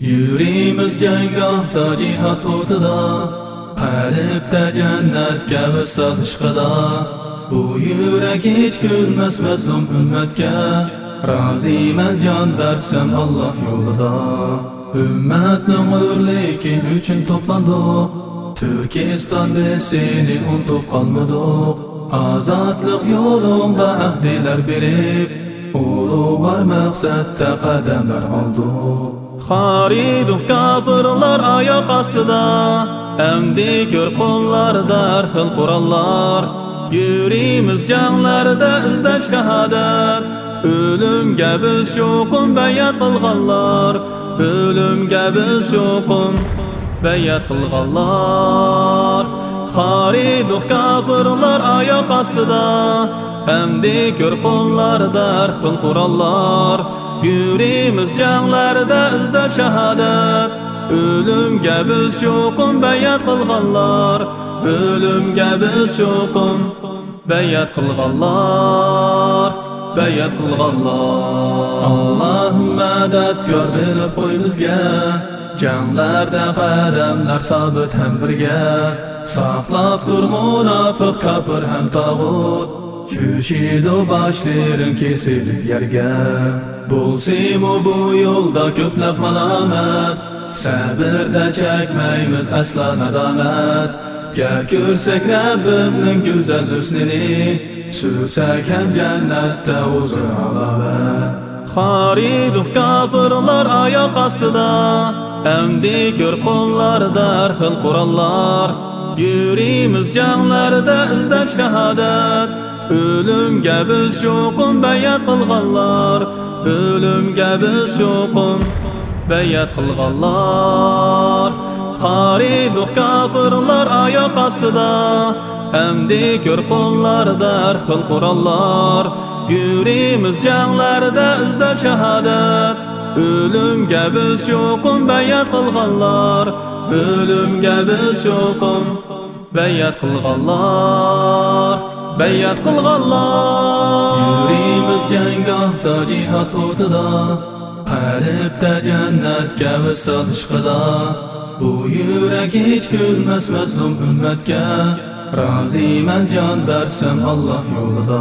Yürimiz janggohda jihad o'tida, qalbda jannatga visol ishqida. Bu yurak hech kulmas mazlum ummatga, roziman jon bersam Alloh yo'lida. Ummatning o'rligi uchun to'plandik, Turkiston biz seni unutib qolmadik. Azodlik yo'lida ahdilar berib, ulug'vor maqsadda qadamlar oldik. Xoriduq kafirlar oyoq ostida, amdi ko'r qo'llarda har xil qurollar. Yurimiz janglarda izlab shahodat, o'limga biz cho'qim bayat qilganlar. O'limga biz cho'qim bayat qilganlar. Xoriduq kafirlar oyoq ostida, amdi ko'r qo'llarda har xil qurollar. Yurimiz janglarda izlab shahodat, o'limga biz cho'qim bayat qilganlar. O'limga biz cho'qim bayat qilganlar, bayat qilganlar. Allohumma dadkor bilib qo'y bizga, janglarda qadamlar sobit ham birga. Saqlab tur munofiq kafir ham tog'ut, Chushidu boshlaring kesilib yerga. Bo'lsimi bu yo'lda ko'plab malomat, sabrda chekmaymiz aslo nadomat. Gar ko'rsak Rabbimning go'zal husnini, suvsak ham jannatda o'zi alovat. Xoriduq kafirlar oyoq ostida, amdi ko'r qo'llarda har xil qurollar. Yurimiz janglarda izlab shahodat, o'limga biz cho'qim bayat qilganlar. O'limga biz cho'qim bayat qilganlar. Xoriduq kafirlar oyoq ostida, amdi ko'r qo'llarda har xil qurollar. Yurimiz janglarda izlab shahodat, o'limga biz cho'qim bayat qilganlar. O'limga biz cho'qim bayat qilganlar, bayat qilganlar. Yurimiz janggohda jihad o'tida, qalbda jannatga visol ishqida. Bu yurak hech kulmas mazlum ummatga, roziman jon bersam Alloh yo'lida.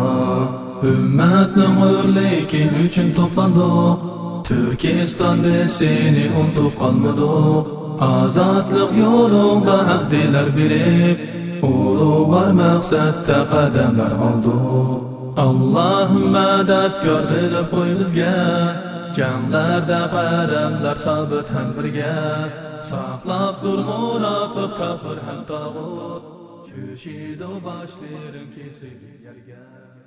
Ummatning o'rligi uchun to'plandik, Turkiston biz seni unutib qolmadik. Azodlik yo'lida ahdilar berib, ulug'vor maqsadda qadamlar oldik. Allohumma dadkor bilib qo'y bizga, janglarda qadamlar sobit ham birga. Saqlab tur munofiq kafir ham tog'ut, Chushidu boshlaring kesilib yerga.